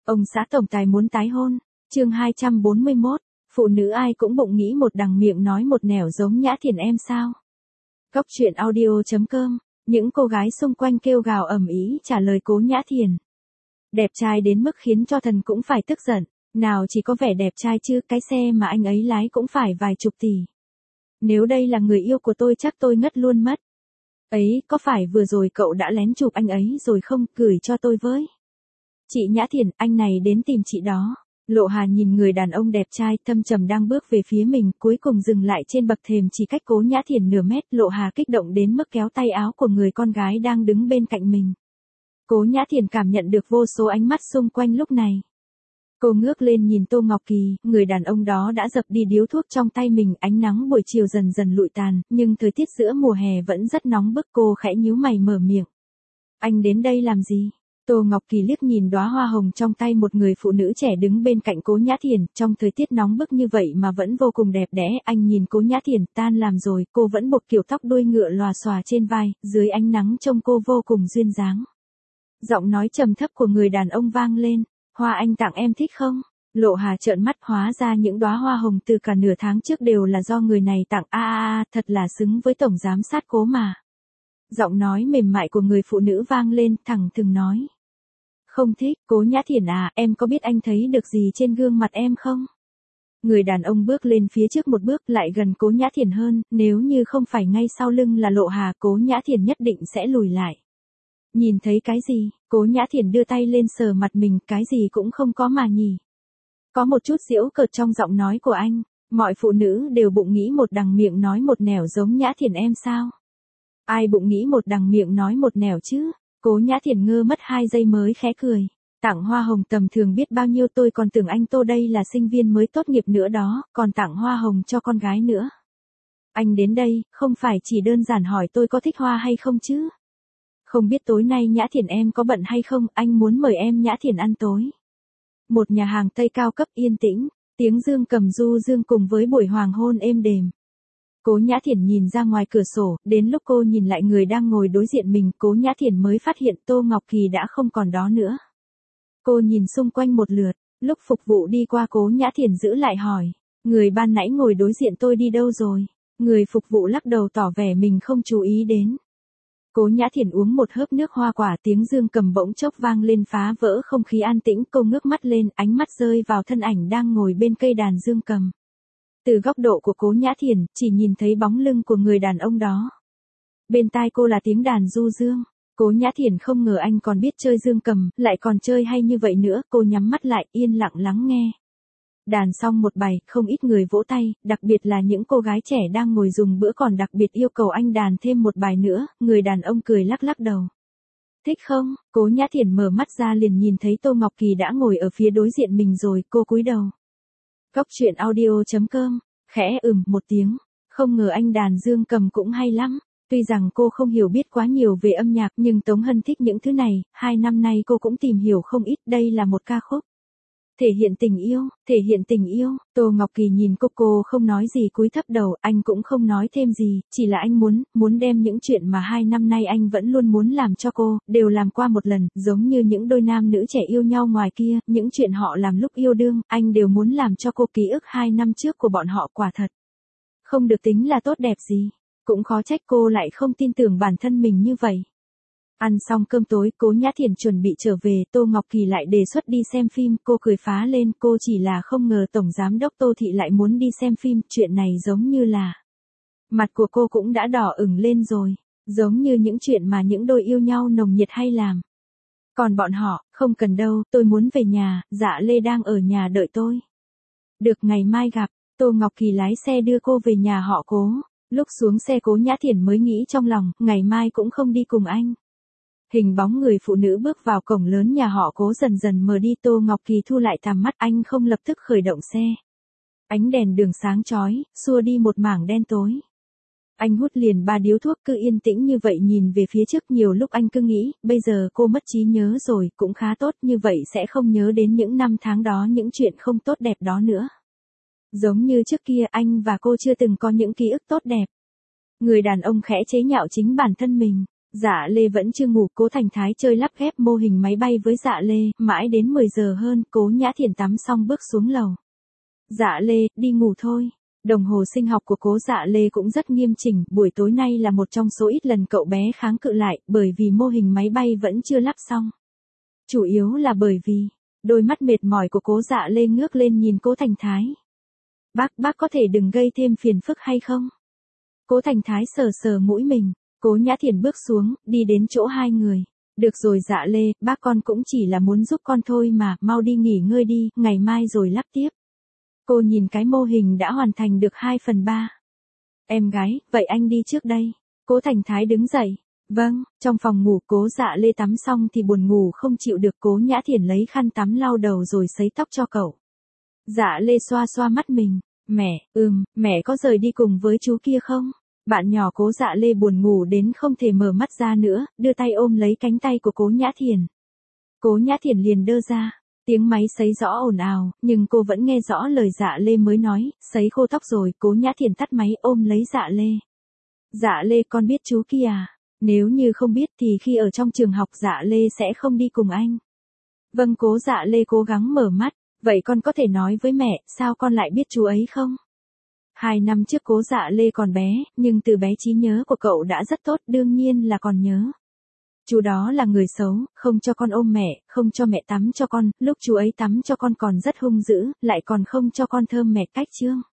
Ông xã tổng tài muốn tái hôn. Chương 241. Phụ nữ ai cũng bụng nghĩ một đằng miệng nói một nẻo giống Nhã Thiền em sao? Góc truyện audio.com. Những cô gái xung quanh kêu gào ầm ĩ trả lời Cố Nhã Thiền. Đẹp trai đến mức khiến cho thần cũng phải tức giận. Nào chỉ có vẻ đẹp trai chứ, cái xe mà anh ấy lái cũng phải vài chục tỷ. Nếu đây là người yêu của tôi chắc tôi ngất luôn mất. Ấy, có phải vừa rồi cậu đã lén chụp anh ấy rồi không, gửi cho tôi với. Chị Nhã Thiền, anh này đến tìm chị đó. Lộ Hà nhìn người đàn ông đẹp trai thâm trầm đang bước về phía mình, cuối cùng dừng lại trên bậc thềm chỉ cách Cố Nhã Thiền nửa mét. Lộ Hà kích động đến mức kéo tay áo của người con gái đang đứng bên cạnh mình. Cố Nhã Thiền cảm nhận được vô số ánh mắt xung quanh lúc này. Cô ngước lên nhìn Tô Ngọc Kỳ, người đàn ông đó đã dập đi điếu thuốc trong tay mình. Ánh nắng buổi chiều dần dần lụi tàn, nhưng thời tiết giữa mùa hè vẫn rất nóng bức. Cô khẽ nhíu mày mở miệng. Anh đến đây làm gì? Tô Ngọc Kỳ liếc nhìn đóa hoa hồng trong tay một người phụ nữ trẻ đứng bên cạnh Cố Nhã Thiền, trong thời tiết nóng bức như vậy mà vẫn vô cùng đẹp đẽ. Anh nhìn Cố Nhã Thiền, tan làm rồi, cô vẫn buộc kiểu tóc đuôi ngựa lòa xòa trên vai, dưới ánh nắng trông cô vô cùng duyên dáng. Giọng nói trầm thấp của người đàn ông vang lên, hoa anh tặng em thích không? Lộ Hà trợn mắt, hóa ra những đóa hoa hồng từ cả nửa tháng trước đều là do người này tặng. Thật là xứng với tổng giám sát Cố mà. Giọng nói mềm mại của người phụ nữ vang lên, thẳng thừng nói. Không thích. Cố Nhã Thiền à, em có biết anh thấy được gì trên gương mặt em không? Người đàn ông bước lên phía trước một bước, lại gần Cố Nhã Thiền hơn, nếu như không phải ngay sau lưng là Lộ Hà, Cố Nhã Thiền nhất định sẽ lùi lại. Nhìn thấy cái gì? Cố Nhã Thiền đưa tay lên sờ mặt mình, cái gì cũng không có mà nhỉ. Có một chút giễu cợt trong giọng nói của anh, mọi phụ nữ đều bụng nghĩ một đằng miệng nói một nẻo giống Nhã Thiền em sao? Ai bụng nghĩ một đằng miệng nói một nẻo chứ? Cố Nhã Thiền ngơ mất 2 giây mới khẽ cười. Tặng hoa hồng tầm thường biết bao nhiêu, tôi còn tưởng anh Tô đây là sinh viên mới tốt nghiệp nữa đó, còn tặng hoa hồng cho con gái nữa. Anh đến đây, không phải chỉ đơn giản hỏi tôi có thích hoa hay không chứ? Không biết tối nay Nhã Thiền em có bận hay không, anh muốn mời em Nhã Thiền ăn tối. Một nhà hàng Tây cao cấp yên tĩnh, tiếng dương cầm du dương cùng với buổi hoàng hôn êm đềm. Cố Nhã Thiền nhìn ra ngoài cửa sổ, đến lúc cô nhìn lại người đang ngồi đối diện mình, Cố Nhã Thiền mới phát hiện Tô Ngọc Kỳ đã không còn đó nữa. Cô nhìn xung quanh một lượt, lúc phục vụ đi qua Cố Nhã Thiền giữ lại hỏi, người ban nãy ngồi đối diện tôi đi đâu rồi? Người phục vụ lắc đầu tỏ vẻ mình không chú ý đến. Cố Nhã Thiền uống một hớp nước hoa quả, tiếng dương cầm bỗng chốc vang lên phá vỡ không khí an tĩnh. Cô ngước mắt lên, ánh mắt rơi vào thân ảnh đang ngồi bên cây đàn dương cầm. Từ góc độ của Cố Nhã Thiền, chỉ nhìn thấy bóng lưng của người đàn ông đó. Bên tai cô là tiếng đàn du dương. Cố Nhã Thiền không ngờ anh còn biết chơi dương cầm, lại còn chơi hay như vậy nữa. Cô nhắm mắt lại, yên lặng lắng nghe. Đàn xong một bài, không ít người vỗ tay, đặc biệt là những cô gái trẻ đang ngồi dùng bữa còn đặc biệt yêu cầu anh đàn thêm một bài nữa. Người đàn ông cười lắc lắc đầu. Thích không? Cố Nhã Thiền mở mắt ra liền nhìn thấy Tô Ngọc Kỳ đã ngồi ở phía đối diện mình rồi, cô cúi đầu. Góc truyện audio.com, khẽ một tiếng, không ngờ anh đàn dương cầm cũng hay lắm. Tuy rằng cô không hiểu biết quá nhiều về âm nhạc nhưng Tống Hân thích những thứ này, 2 năm nay cô cũng tìm hiểu không ít. Đây là một ca khúc thể hiện tình yêu, thể hiện tình yêu. Tô Ngọc Kỳ nhìn cô không nói gì, cúi thấp đầu, anh cũng không nói thêm gì, chỉ là anh muốn đem những chuyện mà 2 năm nay anh vẫn luôn muốn làm cho cô, đều làm qua một lần, giống như những đôi nam nữ trẻ yêu nhau ngoài kia, những chuyện họ làm lúc yêu đương, anh đều muốn làm cho cô. Ký ức 2 năm trước của bọn họ quả thật không được tính là tốt đẹp gì, cũng khó trách cô lại không tin tưởng bản thân mình như vậy. Ăn xong cơm tối, Cố Nhã Thiền chuẩn bị trở về, Tô Ngọc Kỳ lại đề xuất đi xem phim, cô cười phá lên, cô chỉ là không ngờ Tổng Giám đốc Tô Thị lại muốn đi xem phim, chuyện này giống như là... Mặt của cô cũng đã đỏ ửng lên rồi, giống như những chuyện mà những đôi yêu nhau nồng nhiệt hay làm. Còn bọn họ, không cần đâu, tôi muốn về nhà, Dạ Lê đang ở nhà đợi tôi. Được, ngày mai gặp. Tô Ngọc Kỳ lái xe đưa cô về nhà họ Cố, lúc xuống xe Cố Nhã Thiền mới nghĩ trong lòng, ngày mai cũng không đi cùng anh. Hình bóng người phụ nữ bước vào cổng lớn nhà họ Cố dần dần mờ đi. Tô Ngọc Kỳ thu lại tầm mắt, anh không lập tức khởi động xe. Ánh đèn đường sáng chói, xua đi một mảng đen tối. Anh hút liền 3 điếu thuốc, cứ yên tĩnh như vậy nhìn về phía trước. Nhiều lúc anh cứ nghĩ, bây giờ cô mất trí nhớ rồi, cũng khá tốt, như vậy sẽ không nhớ đến những năm tháng đó, những chuyện không tốt đẹp đó nữa. Giống như trước kia anh và cô chưa từng có những ký ức tốt đẹp. Người đàn ông khẽ chế nhạo chính bản thân mình. Dạ Lê vẫn chưa ngủ, Cố Thành Thái chơi lắp ghép mô hình máy bay với Dạ Lê, mãi đến 10 giờ hơn, Cố Nhã Thiển tắm xong bước xuống lầu. Dạ Lê, đi ngủ thôi. Đồng hồ sinh học của Cố Dạ Lê cũng rất nghiêm chỉnh, buổi tối nay là một trong số ít lần cậu bé kháng cự lại, bởi vì mô hình máy bay vẫn chưa lắp xong. Chủ yếu là bởi vì, đôi mắt mệt mỏi của Cố Dạ Lê ngước lên nhìn Cố Thành Thái. Bác có thể đừng gây thêm phiền phức hay không? Cố Thành Thái sờ sờ mũi mình, Cố Nhã Thiển bước xuống, đi đến chỗ hai người. Được rồi Dạ Lê, bác con cũng chỉ là muốn giúp con thôi mà, mau đi nghỉ ngơi đi, ngày mai rồi lắp tiếp. Cô nhìn cái mô hình đã hoàn thành được 2/3. Em gái, vậy anh đi trước đây. Cố Thành Thái đứng dậy. Vâng, trong phòng ngủ Cố Dạ Lê tắm xong thì buồn ngủ không chịu được, Cố Nhã Thiển lấy khăn tắm lau đầu rồi sấy tóc cho cậu. Dạ Lê xoa xoa mắt mình. Mẹ có rời đi cùng với chú kia không? Bạn nhỏ Cố Dạ Lê buồn ngủ đến không thể mở mắt ra nữa, đưa tay ôm lấy cánh tay của Cố Nhã Thiển. Cố Nhã Thiển liền đơ ra. Tiếng máy sấy rõ ồn ào, nhưng cô vẫn nghe rõ lời Dạ Lê mới nói, sấy khô tóc rồi, Cố Nhã Thiển tắt máy ôm lấy Dạ Lê. Dạ Lê, con biết chú kia à? Nếu như không biết thì khi ở trong trường học Dạ Lê sẽ không đi cùng anh. Vâng, Cố Dạ Lê cố gắng mở mắt, vậy con có thể nói với mẹ, sao con lại biết chú ấy không? 2 năm trước Cố Dạ Lê còn bé, nhưng từ bé trí nhớ của cậu đã rất tốt, đương nhiên là còn nhớ. Chú đó là người xấu, không cho con ôm mẹ, không cho mẹ tắm cho con, lúc chú ấy tắm cho con còn rất hung dữ, lại còn không cho con thơm mẹ cách chương.